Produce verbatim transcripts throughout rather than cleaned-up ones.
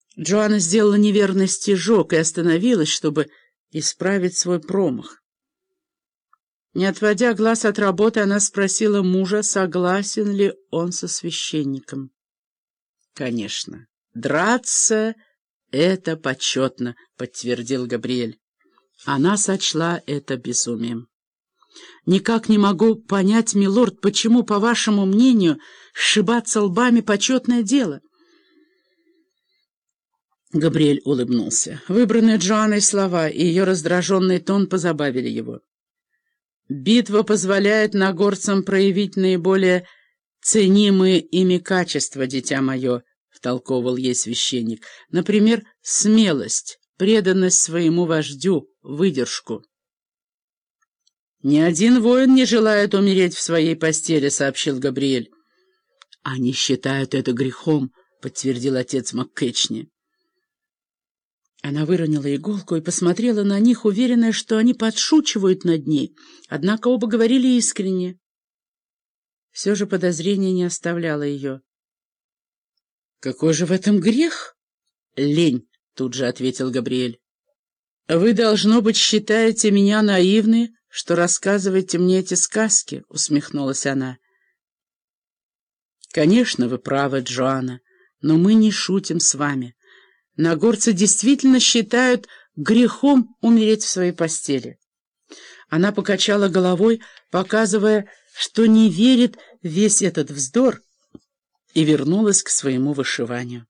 Джоанна сделала неверный стежок и остановилась, чтобы исправить свой промах. Не отводя глаз от работы, она спросила мужа, согласен ли он со священником. «Конечно, драться — это почетно», — подтвердил Габриэль. Она сочла это безумием. «Никак не могу понять, милорд, почему, по вашему мнению, сшибаться лбами — почетное дело?» Габриэль улыбнулся. Выбранные Джоанной слова и ее раздраженный тон позабавили его. «Битва позволяет нагорцам проявить наиболее ценимые ими качества, дитя мое», — втолковывал ей священник. «Например, смелость, преданность своему вождю, выдержку». «Ни один воин не желает умереть в своей постели», — сообщил Габриэль. «Они считают это грехом», — подтвердил отец МакКетчни. Она выронила иголку и посмотрела на них, уверенная, что они подшучивают над ней. Однако оба говорили искренне. Все же подозрение не оставляло ее. «Какой же в этом грех?» «Лень», — тут же ответил Габриэль. «Вы, должно быть, считаете меня наивной, что рассказываете мне эти сказки», — усмехнулась она. «Конечно, вы правы, Джоанна, но мы не шутим с вами. Нагорцы действительно считают грехом умереть в своей постели». Она покачала головой, показывая, что не верит в весь этот вздор, и вернулась к своему вышиванию.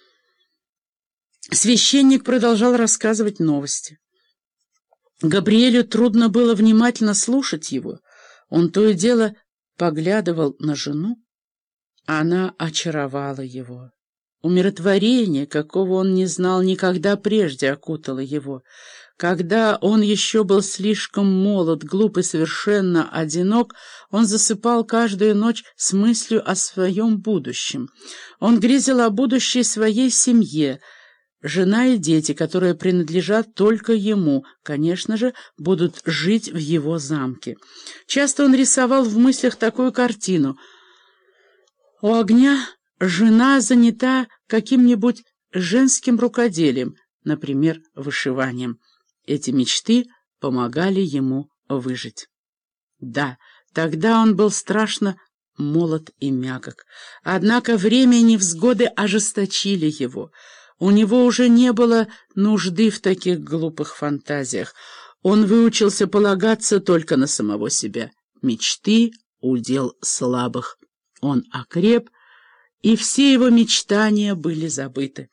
Священник продолжал рассказывать новости. Габриэлю трудно было внимательно слушать его. Он то и дело поглядывал на жену. Она очаровала его. Умиротворение, какого он не знал никогда прежде, окутало его. Когда он еще был слишком молод, глуп и совершенно одинок, он засыпал каждую ночь с мыслью о своем будущем. Он грезил о будущей своей семье. Жена и дети, которые принадлежат только ему, конечно же, будут жить в его замке. Часто он рисовал в мыслях такую картину. У огня жена занята каким-нибудь женским рукоделием, например, вышиванием. Эти мечты помогали ему выжить. Да, тогда он был страшно молод и мягок. Однако время и невзгоды ожесточили его. У него уже не было нужды в таких глупых фантазиях. Он выучился полагаться только на самого себя. Мечты — удел слабых. Он окреп, и все его мечтания были забыты.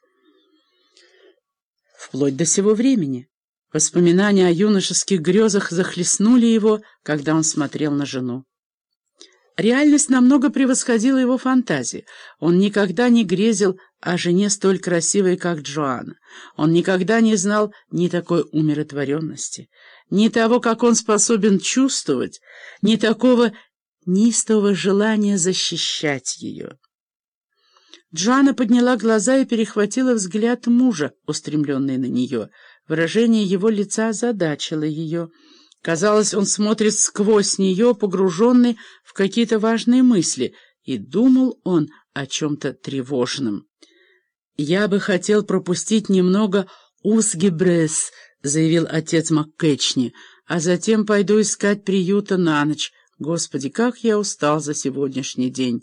Вплоть до сего времени. Воспоминания о юношеских грезах захлестнули его, когда он смотрел на жену. Реальность намного превосходила его фантазии. Он никогда не грезил о жене столь красивой, как Джоанна. Он никогда не знал ни такой умиротворенности, ни того, как он способен чувствовать, ни такого неистового желания защищать ее. Джоанна подняла глаза и перехватила взгляд мужа, устремленный на нее. Выражение его лица озадачило ее. Казалось, он смотрит сквозь нее, погруженный в какие-то важные мысли, и думал он о чем-то тревожном. «Я бы хотел пропустить немного Усгебрес», — заявил отец МакКетчни, «а затем пойду искать приюта на ночь. Господи, как я устал за сегодняшний день!»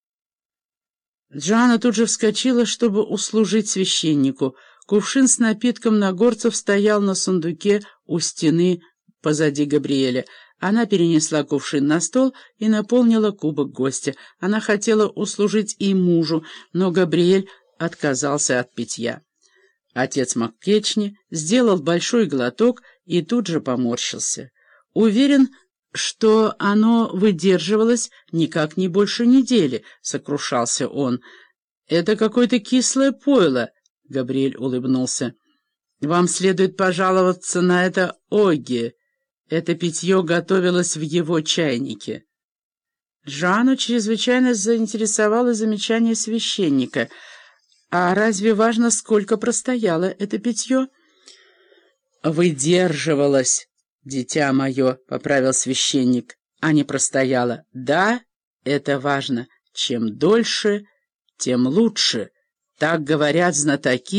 Джоанна тут же вскочила, чтобы услужить священнику. Кувшин с напитком нагорцев стоял на сундуке у стены позади Габриэля. Она перенесла кувшин на стол и наполнила кубок гостя. Она хотела услужить и мужу, но Габриэль отказался от питья. Отец МакКетчни сделал большой глоток и тут же поморщился. Уверен, что оно выдерживалось никак не больше недели, — сокрушался он. — Это какое-то кислое пойло, — Габриэль улыбнулся. — Вам следует пожаловаться на это Огги. Это питье готовилось в его чайнике. Жанну чрезвычайно заинтересовало замечание священника. А разве важно, сколько простояло это питье? — Выдерживалось. «Дитя мое», — поправил священник, — «а не простояла». «Да, это важно. Чем дольше, тем лучше. Так говорят знатоки».